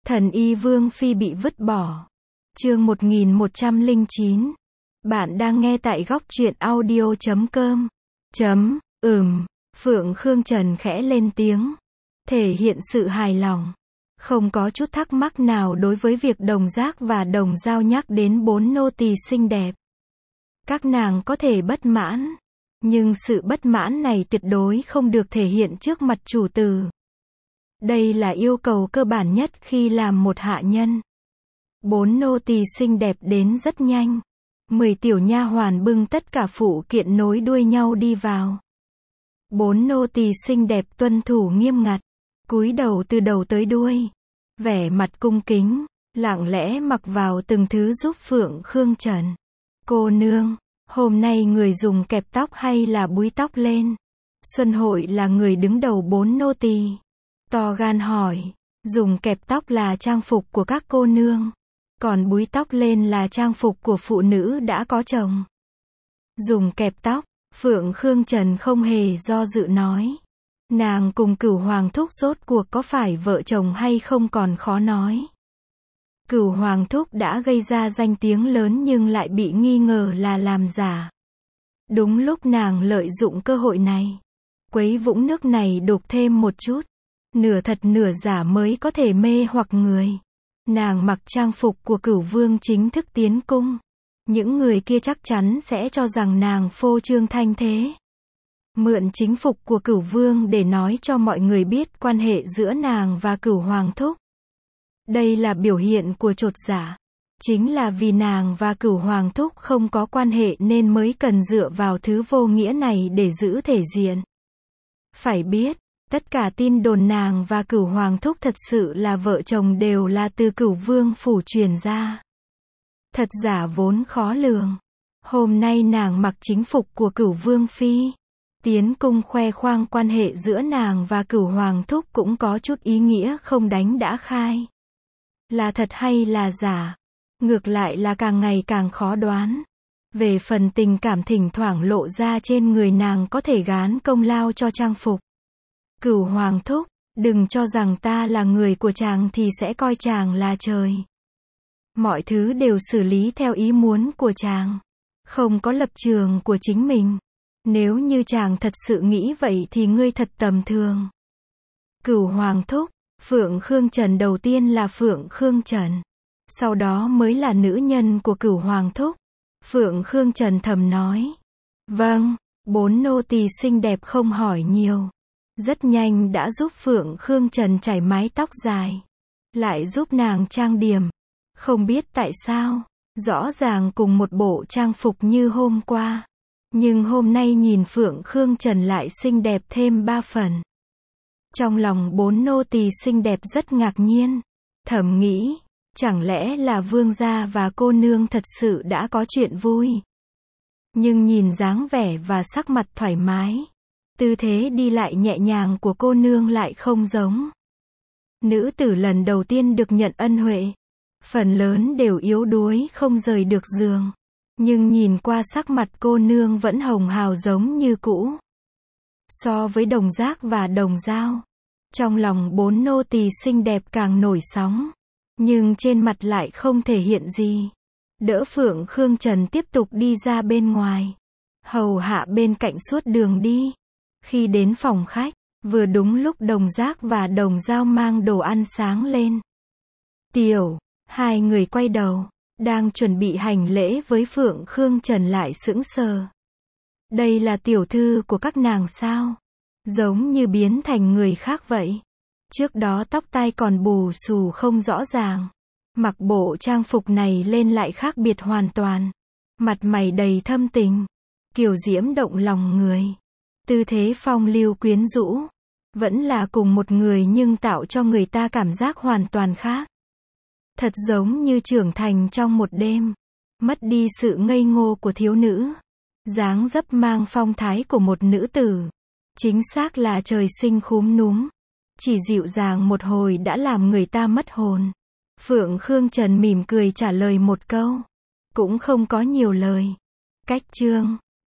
Thần y Vương Phi bị vứt bỏ. Chương 1109. Bạn đang nghe tại góc truyện audio.com. Phượng Khương Trần khẽ lên tiếng, thể hiện sự hài lòng. Không có chút thắc mắc nào đối với việc Đồng Giác và Đồng Dao nhắc đến 4 nô tỳ xinh đẹp. Các nàng có thể bất mãn, nhưng sự bất mãn này tuyệt đối không được thể hiện trước mặt chủ tử. Đây là yêu cầu cơ bản nhất khi làm một hạ nhân. 4 nô tỳ xinh đẹp đến rất nhanh. 10 tiểu nha hoàn bưng tất cả phụ kiện nối đuôi nhau đi vào. 4 nô tỳ xinh đẹp tuân thủ nghiêm ngặt, cúi đầu từ đầu tới đuôi, vẻ mặt cung kính, lặng lẽ mặc vào từng thứ giúp Phượng Khương Trần. Cô nương, hôm nay người dùng kẹp tóc hay là búi tóc lên? Xuân Hội là người đứng đầu 4 nô tỳ, to gan hỏi. Dùng kẹp tóc là trang phục của các cô nương, còn búi tóc lên là trang phục của phụ nữ đã có chồng. Dùng kẹp tóc, Phượng Khương Trần không hề do dự nói. Nàng cùng Cửu Hoàng Thúc rốt cuộc có phải vợ chồng hay không còn khó nói. Cửu Hoàng Thúc đã gây ra danh tiếng lớn nhưng lại bị nghi ngờ là làm giả. Đúng lúc nàng lợi dụng cơ hội này, quấy vũng nước này đục thêm một chút, nửa thật nửa giả mới có thể mê hoặc người. Nàng mặc trang phục của Cửu Vương chính thức tiến cung. Những người kia chắc chắn sẽ cho rằng nàng phô trương thanh thế. Mượn chính phục của Cửu Vương để nói cho mọi người biết quan hệ giữa nàng và Cửu Hoàng Thúc. Đây là biểu hiện của chột dạ. Chính là vì nàng và Cửu Hoàng Thúc không có quan hệ nên mới cần dựa vào thứ vô nghĩa này để giữ thể diện. Phải biết, tất cả tin đồn nàng và Cửu Hoàng Thúc thật sự là vợ chồng đều là từ Cửu Vương phủ truyền ra. Thật giả vốn khó lường. Hôm nay nàng mặc chính phục của Cửu Vương Phi, tiến cung khoe khoang quan hệ giữa nàng và Cửu Hoàng Thúc cũng có chút ý nghĩa không đánh đã khai. Là thật hay là giả? Ngược lại là càng ngày càng khó đoán. Về phần tình cảm thỉnh thoảng lộ ra trên người nàng có thể gán công lao cho trang phục. Cửu Hoàng Thúc, đừng cho rằng ta là người của chàng thì sẽ coi chàng là trời. Mọi thứ đều xử lý theo ý muốn của chàng, không có lập trường của chính mình. Nếu như chàng thật sự nghĩ vậy thì ngươi thật tầm thường. Cửu Hoàng Thúc, Phượng Khương Trần đầu tiên là Phượng Khương Trần, sau đó mới là nữ nhân của Cửu Hoàng Thúc. Phượng Khương Trần thầm nói. Vâng, 4 nô tỳ xinh đẹp không hỏi nhiều. Rất nhanh đã giúp Phượng Khương Trần chải mái tóc dài, lại giúp nàng trang điểm. Không biết tại sao, rõ ràng cùng một bộ trang phục như hôm qua, nhưng hôm nay nhìn Phượng Khương Trần lại xinh đẹp thêm 3 phần. Trong lòng 4 nô tỳ xinh đẹp rất ngạc nhiên, thầm nghĩ, chẳng lẽ là vương gia và cô nương thật sự đã có chuyện vui. Nhưng nhìn dáng vẻ và sắc mặt thoải mái, tư thế đi lại nhẹ nhàng của cô nương lại không giống. Nữ tử lần đầu tiên được nhận ân huệ, phần lớn đều yếu đuối không rời được giường. Nhưng nhìn qua sắc mặt cô nương vẫn hồng hào giống như cũ. So với Đồng Giác và Đồng Dao, trong lòng 4 nô tỳ xinh đẹp càng nổi sóng. Nhưng trên mặt lại không thể hiện gì. Đỡ Phượng Khương Trần tiếp tục đi ra bên ngoài, hầu hạ bên cạnh suốt đường đi. Khi đến phòng khách, vừa đúng lúc Đồng Giác và Đồng Dao mang đồ ăn sáng lên. Hai người quay đầu, đang chuẩn bị hành lễ với Phượng Khương Trần lại sững sờ. Đây là tiểu thư của các nàng sao? Giống như biến thành người khác vậy. Trước đó tóc tai còn bù xù không rõ ràng. Mặc bộ trang phục này lên lại khác biệt hoàn toàn. Mặt mày đầy thâm tình, kiều diễm động lòng người. Tư thế phong lưu quyến rũ. Vẫn là cùng một người nhưng tạo cho người ta cảm giác hoàn toàn khác. Thật giống như trưởng thành trong một đêm, mất đi sự ngây ngô của thiếu nữ, dáng dấp mang phong thái của một nữ tử. Chính xác là trời sinh khúm núm, chỉ dịu dàng một hồi đã làm người ta mất hồn. Phượng Khương Trần mỉm cười trả lời một câu, cũng không có nhiều lời. Cách chương